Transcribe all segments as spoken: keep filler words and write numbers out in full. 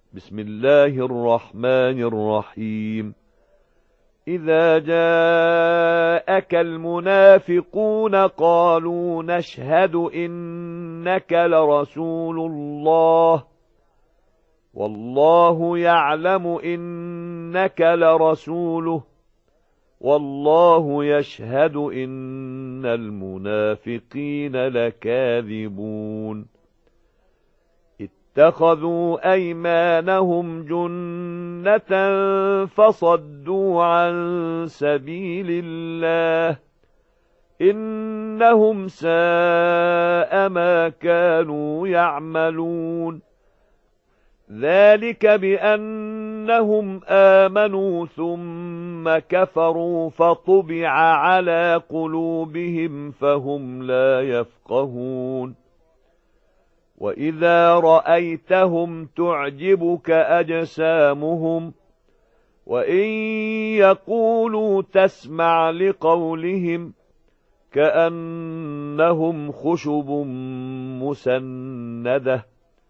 بسم الله الرحمن الرحيم إذا جاءك المنافقون قالوا نشهد إنك لرسول الله والله يعلم إنك لرسوله والله يشهد إن المنافقين لكاذبون اتخذوا أيمانهم جنة فصدوا عن سبيل الله إنهم ساء ما كانوا يعملون ذلك بأنهم آمنوا ثم كفروا فطبع على قلوبهم فهم لا يفقهون وإذا رأيتهم تعجبك أجسامهم وإن يقولوا تسمع لقولهم كأنهم خشب مسندة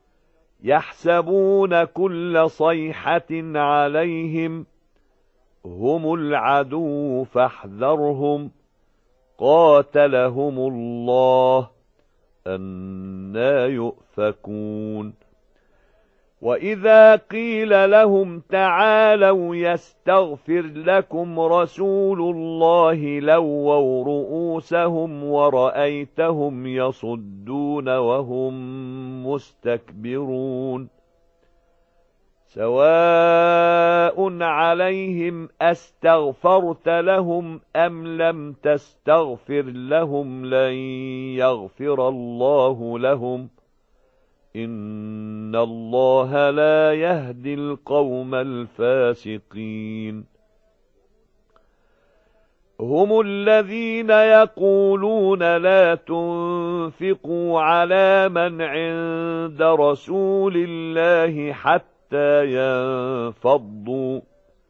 يحسبون كل صيحة عليهم هم العدو فاحذرهم قاتلهم الله أنى يؤفكون وإذا قيل لهم تعالوا يستغفر لكم رسول الله لووا رؤوسهم ورأيتهم يصدون وهم مستكبرون سواء عليهم أستغفرت لهم أم لم تستغفر لهم لن يغفر الله لهم إن الله لا يهدي القوم الفاسقين هم الذين يقولون لا تنفقوا على من عند رسول الله حتى ينفضوا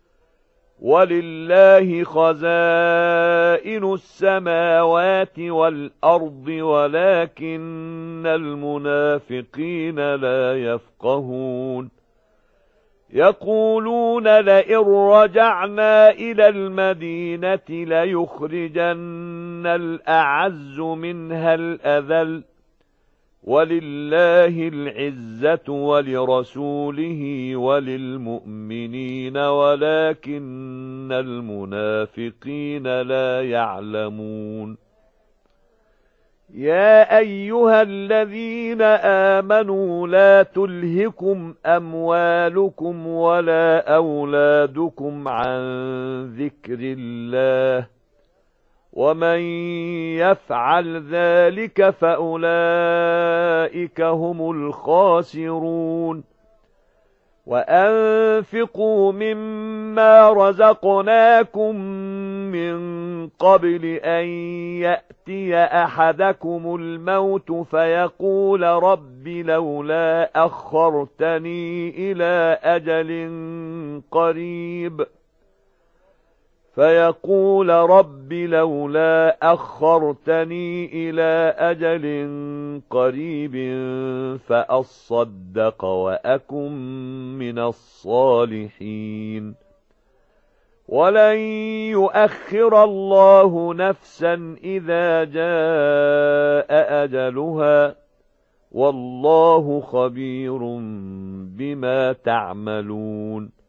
ولله خزائن السماوات والأرض ولكن المنافقين لا يفقهون يقولون لئن رجعنا إلى المدينة ليخرجن الأعز منها الأذل ولله العزة ولرسوله وللمؤمنين ولكن المنافقين لا يعلمون يا أيها الذين آمنوا لا تلهكم أموالكم ولا أولادكم عن ذكر الله ومن يفعل ذلك فأولئك هم الخاسرون وأنفقوا مما رزقناكم من قبل أن يأتي أحدكم الموت فيقول رب لولا أخرتني إلى أجل قريب فيقول رب لولا أخرتني إلى أجل قريب فأصدق وأكن من الصالحين ولن يؤخر الله نفسا إذا جاء أجلها والله خبير بما تعملون